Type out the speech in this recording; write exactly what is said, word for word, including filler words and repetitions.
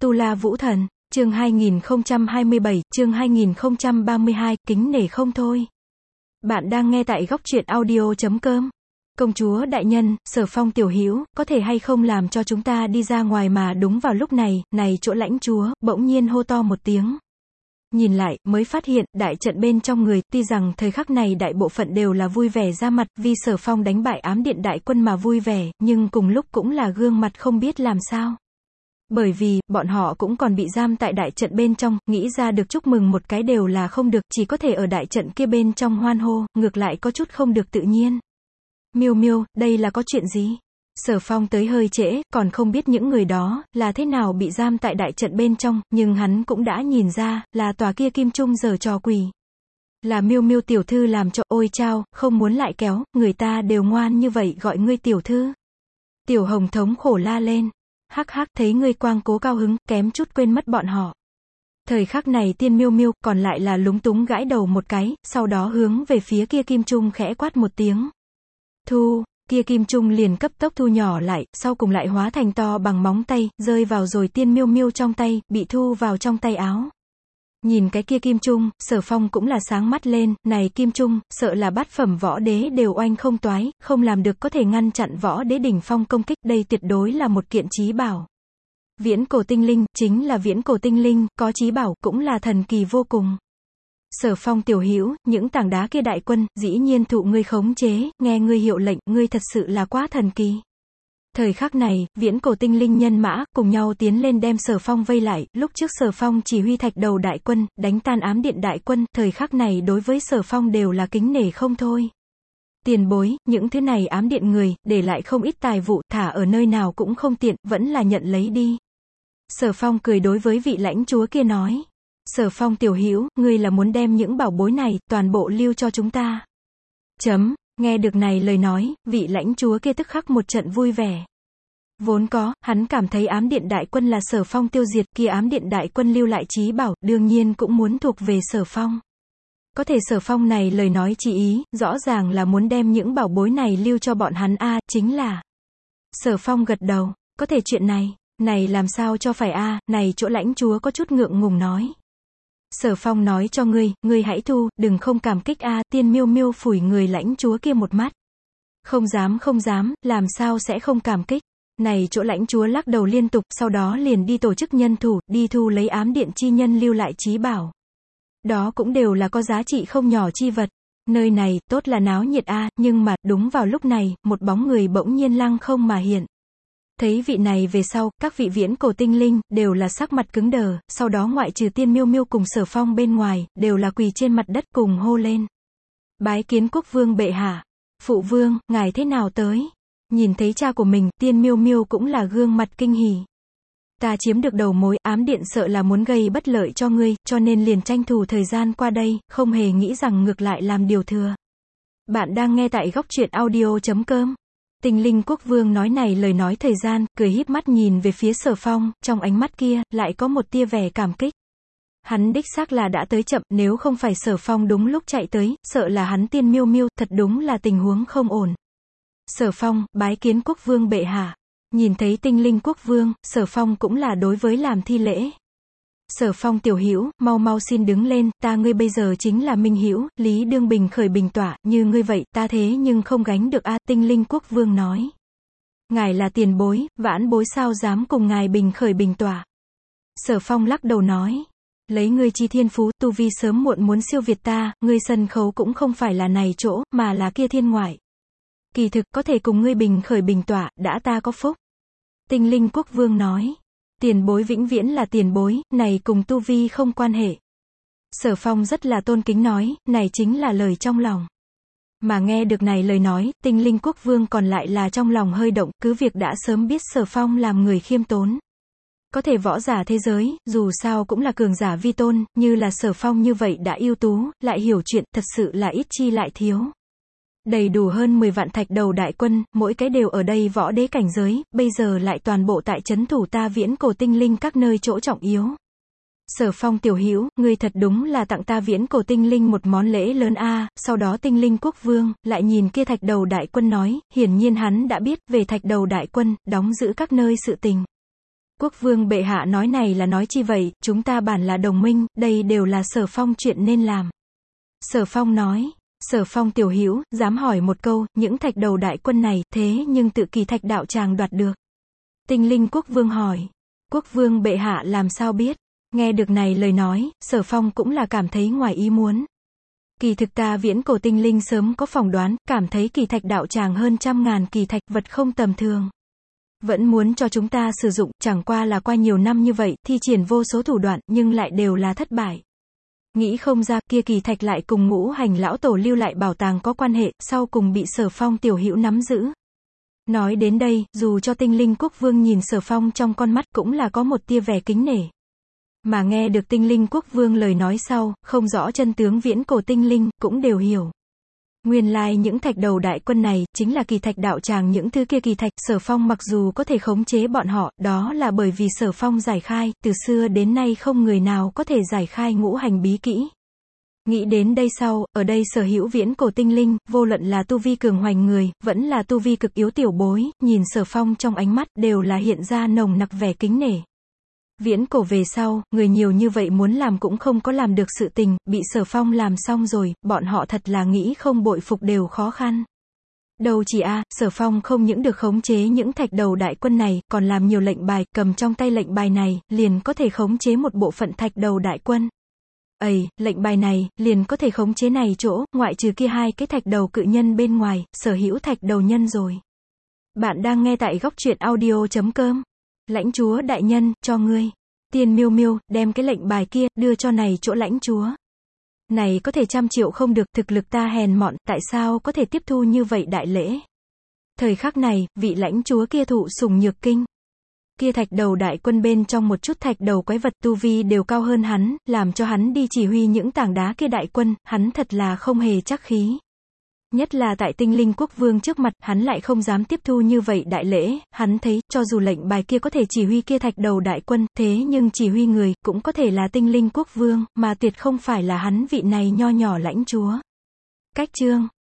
Tu La Vũ Thần, chương hai nghìn không trăm hai mươi bảy, chương hai nghìn không trăm ba mươi hai, kính nể không thôi. Bạn đang nghe tại góc truyện audio chấm com. Công chúa đại nhân, Sở Phong tiểu hữu, có thể hay không làm cho chúng ta đi ra ngoài mà đúng vào lúc này, này chỗ lãnh chúa, bỗng nhiên hô to một tiếng. Nhìn lại, mới phát hiện, đại trận bên trong người, tuy rằng thời khắc này đại bộ phận đều là vui vẻ ra mặt, vì Sở Phong đánh bại ám điện đại quân mà vui vẻ, nhưng cùng lúc cũng là gương mặt không biết làm sao. Bởi vì, bọn họ cũng còn bị giam tại đại trận bên trong, nghĩ ra được chúc mừng một cái đều là không được, chỉ có thể ở đại trận kia bên trong hoan hô, ngược lại có chút không được tự nhiên. Miêu miêu, đây là có chuyện gì? Sở Phong tới hơi trễ, còn không biết những người đó, là thế nào bị giam tại đại trận bên trong, nhưng hắn cũng đã nhìn ra, là tòa kia kim trung giở trò quỷ. Là miêu miêu tiểu thư làm cho, ôi chao, không muốn lại kéo, người ta đều ngoan như vậy gọi ngươi tiểu thư. Tiểu Hồng thống khổ la lên. Hắc hắc, thấy ngươi quang cố cao hứng, kém chút quên mất bọn họ. Thời khắc này tiên miêu miêu, còn lại là lúng túng gãi đầu một cái, sau đó hướng về phía kia kim trung khẽ quát một tiếng. Thu, kia kim trung liền cấp tốc thu nhỏ lại, sau cùng lại hóa thành to bằng móng tay, rơi vào rồi tiên miêu miêu trong tay, bị thu vào trong tay áo. Nhìn cái kia kim trung, Sở Phong cũng là sáng mắt lên, này kim trung, sợ là bát phẩm võ đế đều oanh không toái, không làm được có thể ngăn chặn võ đế đỉnh phong công kích, đây tuyệt đối là một kiện chí bảo. Viễn cổ tinh linh, chính là viễn cổ tinh linh, có chí bảo, cũng là thần kỳ vô cùng. Sở Phong tiểu hữu, những tảng đá kia đại quân, dĩ nhiên thụ ngươi khống chế, nghe ngươi hiệu lệnh, ngươi thật sự là quá thần kỳ. Thời khắc này, viễn cổ tinh linh nhân mã, cùng nhau tiến lên đem Sở Phong vây lại, lúc trước Sở Phong chỉ huy thạch đầu đại quân, đánh tan ám điện đại quân, thời khắc này đối với Sở Phong đều là kính nể không thôi. Tiền bối, những thứ này ám điện người, để lại không ít tài vụ, thả ở nơi nào cũng không tiện, vẫn là nhận lấy đi. Sở Phong cười đối với vị lãnh chúa kia nói. Sở Phong tiểu hữu, ngươi là muốn đem những bảo bối này, toàn bộ lưu cho chúng ta. Chấm. Nghe được này lời nói, vị lãnh chúa kia tức khắc một trận vui vẻ. Vốn có, hắn cảm thấy ám điện đại quân là Sở Phong tiêu diệt, kia ám điện đại quân lưu lại chí bảo, đương nhiên cũng muốn thuộc về Sở Phong. Có thể Sở Phong này lời nói chỉ ý, rõ ràng là muốn đem những bảo bối này lưu cho bọn hắn a, chính là. Sở Phong gật đầu, có thể chuyện này, này làm sao cho phải a, này chỗ lãnh chúa có chút ngượng ngùng nói. Sở Phong nói cho ngươi, ngươi hãy thu, đừng không cảm kích a, tiên miêu miêu phủi người lãnh chúa kia một mắt. Không dám không dám, làm sao sẽ không cảm kích. Này chỗ lãnh chúa lắc đầu liên tục, sau đó liền đi tổ chức nhân thủ, đi thu lấy ám điện chi nhân lưu lại chí bảo. Đó cũng đều là có giá trị không nhỏ chi vật. Nơi này, tốt là náo nhiệt a, nhưng mà, đúng vào lúc này, một bóng người bỗng nhiên lăng không mà hiện. Thấy vị này về sau, các vị viễn cổ tinh linh, đều là sắc mặt cứng đờ, sau đó ngoại trừ tiên miêu miêu cùng Sở Phong bên ngoài, đều là quỳ trên mặt đất cùng hô lên. Bái kiến quốc vương bệ hạ. Phụ vương, ngài thế nào tới? Nhìn thấy cha của mình, tiên miêu miêu cũng là gương mặt kinh hỉ. Ta chiếm được đầu mối, ám điện sợ là muốn gây bất lợi cho ngươi, cho nên liền tranh thủ thời gian qua đây, không hề nghĩ rằng ngược lại làm điều thừa. Bạn đang nghe tại góc truyện audio chấm com. Tinh linh quốc vương nói này lời nói thời gian, cười híp mắt nhìn về phía Sở Phong, trong ánh mắt kia, lại có một tia vẻ cảm kích. Hắn đích xác là đã tới chậm, nếu không phải Sở Phong đúng lúc chạy tới, sợ là hắn tiên miêu miêu, thật đúng là tình huống không ổn. Sở Phong, bái kiến quốc vương bệ hạ. Nhìn thấy tinh linh quốc vương, Sở Phong cũng là đối với làm thi lễ. Sở Phong tiểu hữu, mau mau xin đứng lên, ta ngươi bây giờ chính là minh hữu, lý đương bình khởi bình tỏa, như ngươi vậy, ta thế nhưng không gánh được a, tinh linh quốc vương nói. Ngài là tiền bối, vãn bối sao dám cùng ngài bình khởi bình tỏa. Sở Phong lắc đầu nói. Lấy ngươi chi thiên phú, tu vi sớm muộn muốn siêu việt ta, ngươi sân khấu cũng không phải là này chỗ, mà là kia thiên ngoại. Kỳ thực có thể cùng ngươi bình khởi bình tỏa, đã ta có phúc. Tinh linh quốc vương nói. Tiền bối vĩnh viễn là tiền bối, này cùng tu vi không quan hệ. Sở Phong rất là tôn kính nói, này chính là lời trong lòng. Mà nghe được này lời nói, tinh linh quốc vương còn lại là trong lòng hơi động, cứ việc đã sớm biết Sở Phong làm người khiêm tốn. Có thể võ giả thế giới, dù sao cũng là cường giả vi tôn, như là Sở Phong như vậy đã ưu tú, lại hiểu chuyện, thật sự là ít chi lại thiếu. Đầy đủ hơn mười vạn thạch đầu đại quân, mỗi cái đều ở đây võ đế cảnh giới, bây giờ lại toàn bộ tại trấn thủ ta viễn cổ tinh linh các nơi chỗ trọng yếu. Sở Phong tiểu hữu, ngươi thật đúng là tặng ta viễn cổ tinh linh một món lễ lớn a. Sau đó tinh linh quốc vương, lại nhìn kia thạch đầu đại quân nói, hiển nhiên hắn đã biết về thạch đầu đại quân, đóng giữ các nơi sự tình. Quốc vương bệ hạ nói này là nói chi vậy, chúng ta bản là đồng minh, đây đều là Sở Phong chuyện nên làm. Sở Phong nói, Sở Phong tiểu hữu, dám hỏi một câu, những thạch đầu đại quân này, thế nhưng tự Kỳ Thạch đạo tràng đoạt được. Tinh Linh Quốc vương hỏi, Quốc vương bệ hạ làm sao biết? Nghe được này lời nói, Sở Phong cũng là cảm thấy ngoài ý muốn. Kỳ thực ta viễn cổ tinh linh sớm có phỏng đoán, cảm thấy Kỳ Thạch đạo tràng hơn trăm ngàn kỳ thạch, vật không tầm thường. Vẫn muốn cho chúng ta sử dụng, chẳng qua là qua nhiều năm như vậy, thi triển vô số thủ đoạn, nhưng lại đều là thất bại. Nghĩ không ra, kia kỳ thạch lại cùng ngũ hành lão tổ lưu lại bảo tàng có quan hệ, sau cùng bị Sở Phong tiểu hữu nắm giữ. Nói đến đây, dù cho Tinh Linh Quốc vương nhìn Sở Phong trong con mắt cũng là có một tia vẻ kính nể. Mà nghe được Tinh Linh Quốc vương lời nói sau, không rõ chân tướng viễn cổ tinh linh, cũng đều hiểu. Nguyên lai like những thạch đầu đại quân này, chính là Kỳ Thạch đạo tràng những thứ kia kỳ thạch, Sở Phong mặc dù có thể khống chế bọn họ, đó là bởi vì Sở Phong giải khai, từ xưa đến nay không người nào có thể giải khai ngũ hành bí kỹ. Nghĩ đến đây sau, ở đây sở hữu viễn cổ tinh linh, vô luận là tu vi cường hoành người, vẫn là tu vi cực yếu tiểu bối, nhìn Sở Phong trong ánh mắt, đều là hiện ra nồng nặc vẻ kính nể. Viễn cổ về sau, người nhiều như vậy muốn làm cũng không có làm được sự tình, bị Sở Phong làm xong rồi, bọn họ thật là nghĩ không bội phục đều khó khăn. Đâu chỉ a, à, Sở Phong không những được khống chế những thạch đầu đại quân này, còn làm nhiều lệnh bài, cầm trong tay lệnh bài này, liền có thể khống chế một bộ phận thạch đầu đại quân. Ây, lệnh bài này, liền có thể khống chế này chỗ, ngoại trừ kia hai cái thạch đầu cự nhân bên ngoài, sở hữu thạch đầu nhân rồi. Bạn đang nghe tại góc truyện audio chấm com. Lãnh chúa đại nhân, cho ngươi. Tiên Miêu Miêu, đem cái lệnh bài kia, đưa cho này chỗ lãnh chúa. Này có thể trăm triệu không được, thực lực ta hèn mọn, tại sao có thể tiếp thu như vậy đại lễ. Thời khắc này, vị lãnh chúa kia thụ sủng nhược kinh. Kia thạch đầu đại quân bên trong một chút thạch đầu quái vật tu vi đều cao hơn hắn, làm cho hắn đi chỉ huy những tảng đá kia đại quân, hắn thật là không hề chắc khí. Nhất là tại Tinh Linh Quốc vương trước mặt, hắn lại không dám tiếp thu như vậy đại lễ, hắn thấy, cho dù lệnh bài kia có thể chỉ huy kia thạch đầu đại quân, thế nhưng chỉ huy người, cũng có thể là Tinh Linh Quốc vương, mà tuyệt không phải là hắn vị này nho nhỏ lãnh chúa. Cách chương